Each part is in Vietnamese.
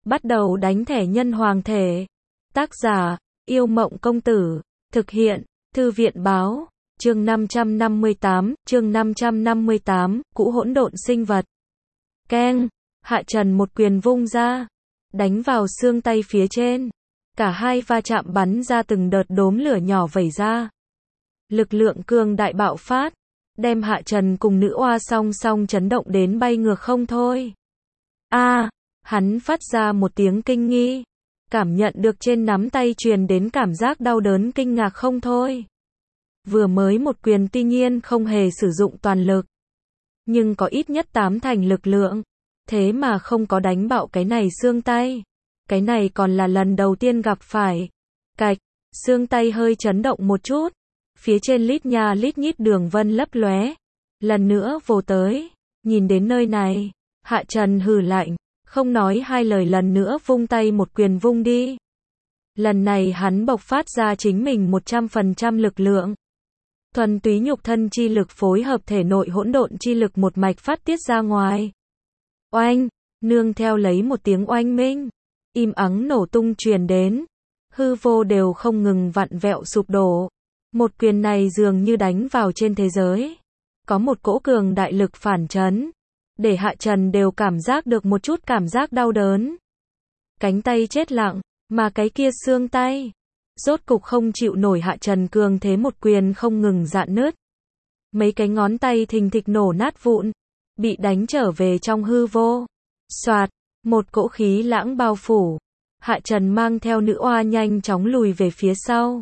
Bắt đầu đánh thẻ nhân hoàng thể. Tác giả, Yêu Mộng Công Tử. Thực hiện, Thư viện Báo. Chương 558, Cũ hỗn độn sinh vật. Keng, Hạ Trần một quyền vung ra, đánh vào xương tay phía trên. Cả hai va chạm bắn ra từng đợt đốm lửa nhỏ vẩy ra. Lực lượng cường đại bạo phát, đem Hạ Trần cùng nữ oa song song chấn động đến bay ngược không thôi. Hắn phát ra một tiếng kinh nghi, cảm nhận được trên nắm tay truyền đến cảm giác đau đớn kinh ngạc không thôi. Vừa mới một quyền tuy nhiên không hề sử dụng toàn lực, nhưng có ít nhất 8 thành lực lượng, thế mà không có đánh bạo cái này xương tay. Cái này còn là lần đầu tiên gặp phải. Cạch, xương tay hơi chấn động một chút, phía trên lít nha lít nhít đường vân lấp lóe, lần nữa vồ tới. Nhìn đến nơi này, Hạ Trần hừ lạnh, không nói hai lời lần nữa vung tay một quyền vung đi. Lần này hắn bộc phát ra chính mình 100% lực lượng. Thuần túy nhục thân chi lực phối hợp thể nội hỗn độn chi lực một mạch phát tiết ra ngoài. Oanh, nương theo lấy một tiếng oanh minh, im ắng nổ tung truyền đến, hư vô đều không ngừng vặn vẹo sụp đổ. Một quyền này dường như đánh vào trên thế giới, có một cỗ cường đại lực phản chấn, để Hạ Trần đều cảm giác được một chút cảm giác đau đớn. Cánh tay chết lặng, mà cái kia xương tay, rốt cục không chịu nổi Hạ Trần cường thế một quyền không ngừng rạn nứt. Mấy cái ngón tay thình thịch nổ nát vụn, bị đánh trở về trong hư vô. Soạt, một cỗ khí lãng bao phủ, Hạ Trần mang theo nữ oa nhanh chóng lùi về phía sau.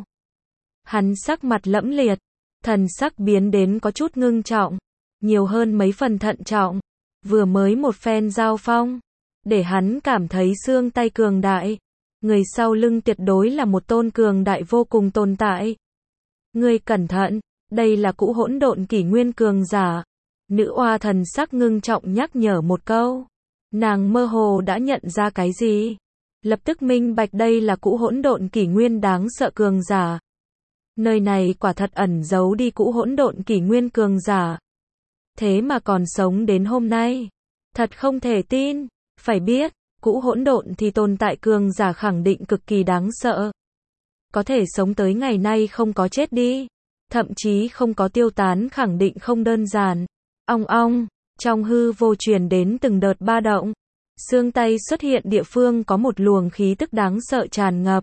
Hắn sắc mặt lẫm liệt, thần sắc biến đến có chút ngưng trọng, nhiều hơn mấy phần thận trọng. Vừa mới một phen giao phong, để hắn cảm thấy xương tay cường đại. Người sau lưng tuyệt đối là một tôn cường đại vô cùng tồn tại. Ngươi cẩn thận, đây là cũ hỗn độn kỷ nguyên cường giả. Nữ oa thần sắc ngưng trọng nhắc nhở một câu. Nàng mơ hồ đã nhận ra cái gì, lập tức minh bạch đây là cũ hỗn độn kỷ nguyên đáng sợ cường giả. Nơi này quả thật ẩn giấu đi cũ hỗn độn kỷ nguyên cường giả. Thế mà còn sống đến hôm nay, thật không thể tin. Phải biết, cũ hỗn độn thì tồn tại cường giả khẳng định cực kỳ đáng sợ. Có thể sống tới ngày nay không có chết đi, thậm chí không có tiêu tán khẳng định không đơn giản. Ong ong, trong hư vô truyền đến từng đợt ba động. Xương tay xuất hiện địa phương có một luồng khí tức đáng sợ tràn ngập.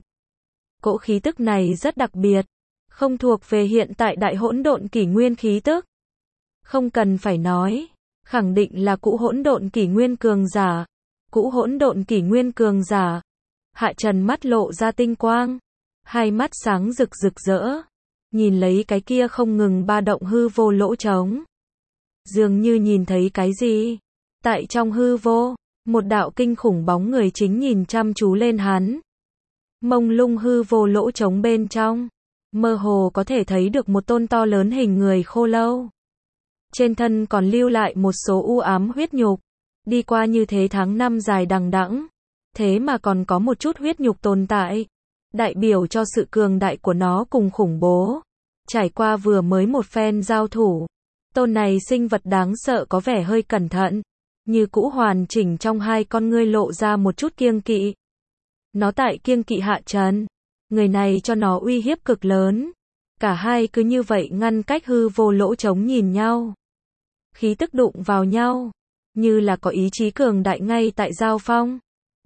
Cỗ khí tức này rất đặc biệt, không thuộc về hiện tại đại hỗn độn kỷ nguyên khí tức. Không cần phải nói, khẳng định là cũ hỗn độn kỷ nguyên cường giả. Cũ hỗn độn kỷ nguyên cường giả. Hạ Trần mắt lộ ra tinh quang, hai mắt sáng rực rực rỡ, nhìn lấy cái kia không ngừng ba động hư vô lỗ trống. Dường như nhìn thấy cái gì. Tại trong hư vô, một đạo kinh khủng bóng người chính nhìn chăm chú lên hắn. Mông lung hư vô lỗ trống bên trong, mơ hồ có thể thấy được một tôn to lớn hình người khô lâu. Trên thân còn lưu lại một số u ám huyết nhục. Đi qua như thế tháng năm dài đằng đẵng, thế mà còn có một chút huyết nhục tồn tại, đại biểu cho sự cường đại của nó cùng khủng bố. Trải qua vừa mới một phen giao thủ, tôn này sinh vật đáng sợ có vẻ hơi cẩn thận, như cũ hoàn chỉnh trong hai con ngươi lộ ra một chút kiêng kỵ. Nó tại kiêng kỵ Hạ Trần, người này cho nó uy hiếp cực lớn. Cả hai cứ như vậy ngăn cách hư vô lỗ trống nhìn nhau. Khí tức đụng vào nhau, như là có ý chí cường đại ngay tại giao phong.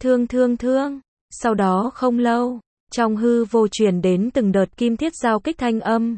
Thương. Sau đó không lâu, trong hư vô truyền đến từng đợt kim thiết giao kích thanh âm.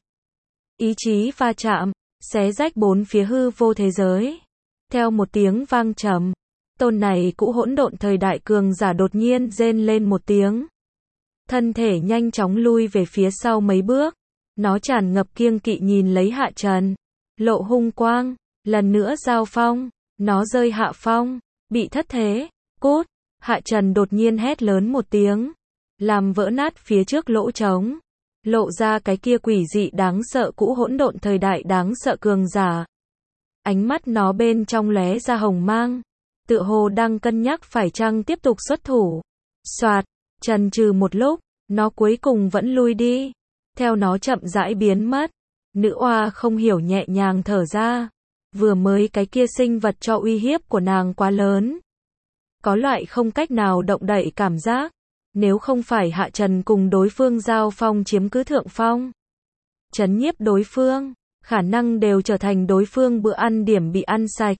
Ý chí va chạm, xé rách bốn phía hư vô thế giới. Theo một tiếng vang trầm, tôn này cũ hỗn độn thời đại cường giả đột nhiên rên lên một tiếng. Thân thể nhanh chóng lui về phía sau mấy bước. Nó tràn ngập kiêng kỵ nhìn lấy Hạ Trần, lộ hung quang, lần nữa giao phong. Nó rơi hạ phong, bị thất thế. Cút. Hạ Trần đột nhiên hét lớn một tiếng, làm vỡ nát phía trước lỗ trống, lộ ra cái kia quỷ dị đáng sợ cũ hỗn độn thời đại đáng sợ cường giả. Ánh mắt nó bên trong lóe ra hồng mang, tựa hồ đang cân nhắc phải chăng tiếp tục xuất thủ. Soạt, chần chừ một lúc, nó cuối cùng vẫn lui đi. Theo nó chậm rãi biến mất, nữ oa không hiểu nhẹ nhàng thở ra. Vừa mới cái kia sinh vật cho uy hiếp của nàng quá lớn. có loại không cách nào động đậy cảm giác. Nếu không phải Hạ Trần cùng đối phương giao phong chiếm cứ thượng phong, trấn nhiếp đối phương, khả năng đều trở thành đối phương bữa ăn điểm bị ăn sạch.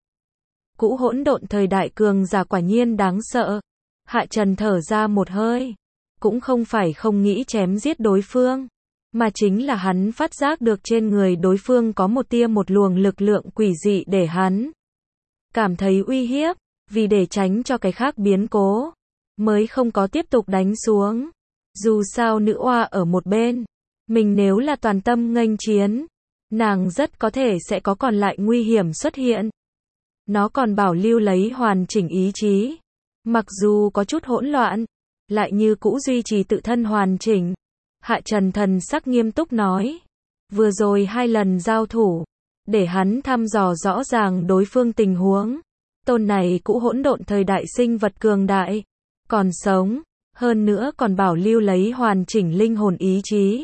Cũ hỗn độn thời đại cường giả quả nhiên đáng sợ. Hạ Trần thở ra một hơi, cũng không phải không nghĩ chém giết đối phương, mà chính là hắn phát giác được trên người đối phương có một luồng lực lượng quỷ dị để hắn cảm thấy uy hiếp, vì để tránh cho cái khác biến cố, mới không có tiếp tục đánh xuống. Dù sao nữ oa ở một bên, mình nếu là toàn tâm nghênh chiến, nàng rất có thể sẽ có còn lại nguy hiểm xuất hiện. Nó còn bảo lưu lấy hoàn chỉnh ý chí, mặc dù có chút hỗn loạn, lại như cũ duy trì tự thân hoàn chỉnh. Hạ Trần thần sắc nghiêm túc nói, vừa rồi 2 lần giao thủ, để hắn thăm dò rõ ràng đối phương tình huống. Tôn này cũ hỗn độn thời đại sinh vật cường đại, còn sống, hơn nữa còn bảo lưu lấy hoàn chỉnh linh hồn ý chí.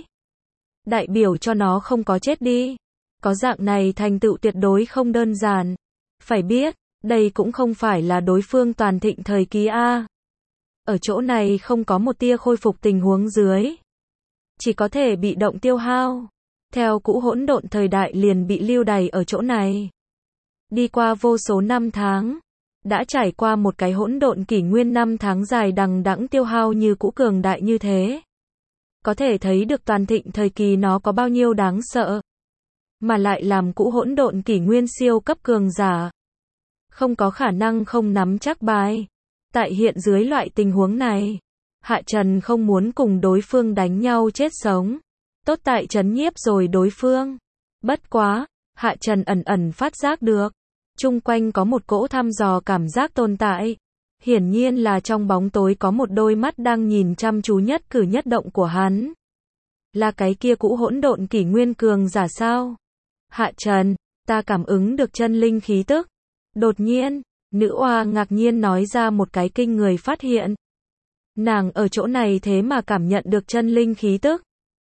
Đại biểu cho nó không có chết đi. Có dạng này thành tựu tuyệt đối không đơn giản. Phải biết, đây cũng không phải là đối phương toàn thịnh thời kỳ A. Ở chỗ này không có một tia khôi phục tình huống dưới, chỉ có thể bị động tiêu hao. Theo cũ hỗn độn thời đại liền bị lưu đày ở chỗ này. Đi qua vô số năm tháng, đã trải qua một cái hỗn độn kỷ nguyên 5 tháng dài đằng đẵng tiêu hao như cũ cường đại như thế. Có thể thấy được toàn thịnh thời kỳ nó có bao nhiêu đáng sợ. Mà lại làm cũ hỗn độn kỷ nguyên siêu cấp cường giả, không có khả năng không nắm chắc bài. Tại hiện dưới loại tình huống này, Hạ Trần không muốn cùng đối phương đánh nhau chết sống. Tốt tại trấn nhiếp rồi đối phương. Bất quá, Hạ Trần ẩn ẩn phát giác được, chung quanh có một cỗ thăm dò cảm giác tồn tại. Hiển nhiên là trong bóng tối có một đôi mắt đang nhìn chăm chú nhất cử nhất động của hắn. Là cái kia cũ hỗn độn kỷ nguyên cường giả sao? Hạ Trần, ta cảm ứng được chân linh khí tức. Đột nhiên, nữ oa ngạc nhiên nói ra một cái kinh người phát hiện. Nàng ở chỗ này thế mà cảm nhận được chân linh khí tức.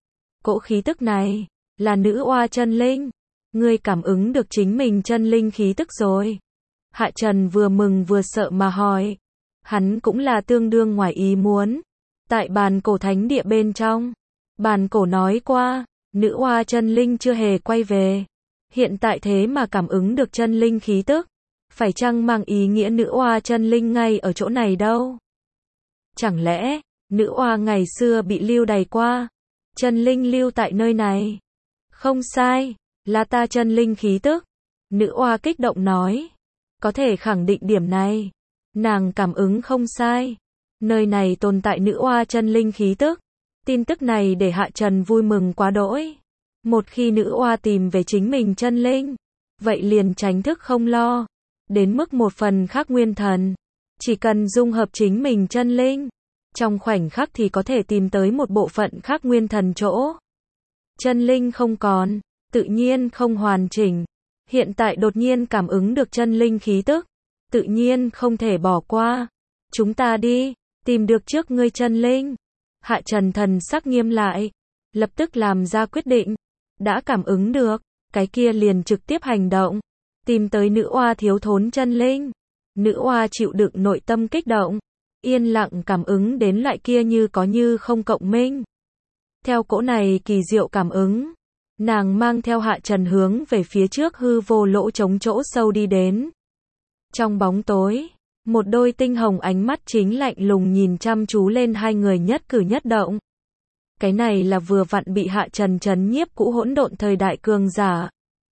Cỗ khí tức này, là nữ oa chân linh. Ngươi cảm ứng được chính mình chân linh khí tức rồi. Hạ Trần vừa mừng vừa sợ mà hỏi. Hắn cũng là tương đương ngoài ý muốn. Tại bàn cổ thánh địa bên trong, bàn cổ nói qua, nữ oa chân linh chưa hề quay về. Hiện tại thế mà cảm ứng được chân linh khí tức. Phải chăng mang ý nghĩa nữ oa chân linh ngay ở chỗ này đâu? Chẳng lẽ, nữ oa ngày xưa bị lưu đày qua, chân linh lưu tại nơi này? Không sai, là ta chân linh khí tức. Nữ oa kích động nói. Có thể khẳng định điểm này. Nàng cảm ứng không sai. Nơi này tồn tại nữ oa chân linh khí tức. Tin tức này để Hạ Trần vui mừng quá đỗi. Một khi nữ oa tìm về chính mình chân linh, vậy liền tránh thức không lo. Đến mức một phần khác nguyên thần, chỉ cần dung hợp chính mình chân linh, trong khoảnh khắc thì có thể tìm tới một bộ phận khác nguyên thần chỗ. Chân linh không còn, tự nhiên không hoàn chỉnh. Hiện tại đột nhiên cảm ứng được chân linh khí tức, tự nhiên không thể bỏ qua. Chúng ta đi, tìm được trước ngươi chân linh. Hạ Trần thần sắc nghiêm lại, lập tức làm ra quyết định. Đã cảm ứng được, cái kia liền trực tiếp hành động. Tìm tới nữ oa thiếu thốn chân linh. Nữ oa chịu đựng nội tâm kích động, yên lặng cảm ứng đến loại kia như có như không cộng minh. Theo cỗ này kỳ diệu cảm ứng, nàng mang theo Hạ Trần hướng về phía trước hư vô lỗ trống chỗ sâu đi đến. Trong bóng tối, một đôi tinh hồng ánh mắt chính lạnh lùng nhìn chăm chú lên hai người nhất cử nhất động. Cái này là vừa vặn bị Hạ Trần trấn nhiếp cũ hỗn độn thời đại cường giả.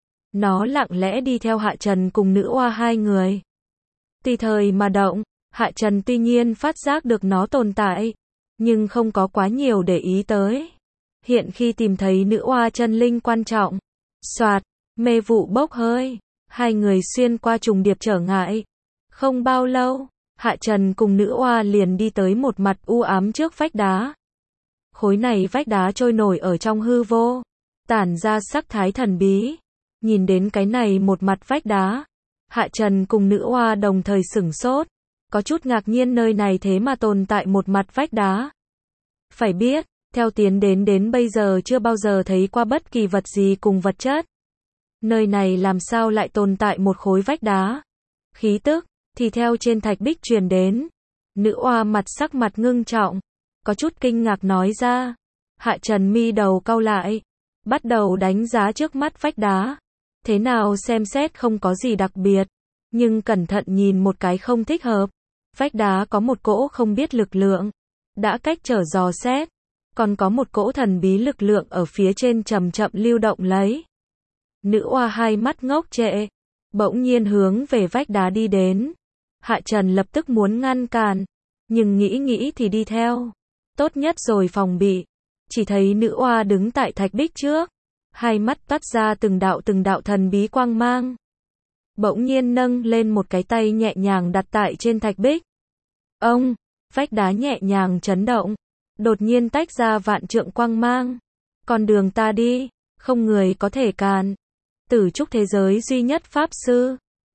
Nó lặng lẽ đi theo Hạ Trần cùng nữ oa hai người. Tùy thời mà động, Hạ Trần tuy nhiên phát giác được nó tồn tại, nhưng không có quá nhiều để ý tới. Hiện khi tìm thấy nữ oa chân linh quan trọng, soạt, mê vụ bốc hơi, hai người xuyên qua trùng điệp trở ngại. Không bao lâu, Hạ Trần cùng nữ oa liền đi tới một mặt u ám trước vách đá. Khối này vách đá trôi nổi ở trong hư vô, tản ra sắc thái thần bí. Nhìn đến cái này một mặt vách đá, Hạ Trần cùng nữ oa đồng thời sửng sốt, có chút ngạc nhiên nơi này thế mà tồn tại một mặt vách đá. Phải biết, theo tiến đến bây giờ chưa bao giờ thấy qua bất kỳ vật gì cùng vật chất. Nơi này làm sao lại tồn tại một khối vách đá? Khí tức, thì theo trên thạch bích truyền đến, Nữ oa sắc mặt ngưng trọng, có chút kinh ngạc nói ra. Hạ Trần mi đầu cau lại, bắt đầu đánh giá trước mắt vách đá. Thế nào xem xét không có gì đặc biệt, nhưng cẩn thận nhìn một cái không thích hợp. Vách đá có một cỗ không biết lực lượng, đã cách trở dò xét, còn có một cỗ thần bí lực lượng ở phía trên chậm chậm lưu động lấy. Nữ oa hai mắt ngốc trệ, bỗng nhiên hướng về vách đá đi đến. Hạ Trần lập tức muốn ngăn cản, nhưng nghĩ thì đi theo. Tốt nhất rồi phòng bị. Chỉ thấy nữ oa đứng tại thạch bích trước, hai mắt toát ra từng đạo thần bí quang mang. Bỗng nhiên nâng lên một cái tay nhẹ nhàng đặt tại trên thạch bích. Ông, vách đá nhẹ nhàng chấn động, đột nhiên tách ra vạn trượng quang mang. Con đường ta đi, không người có thể cản. Tử trúc thế giới duy nhất pháp sư.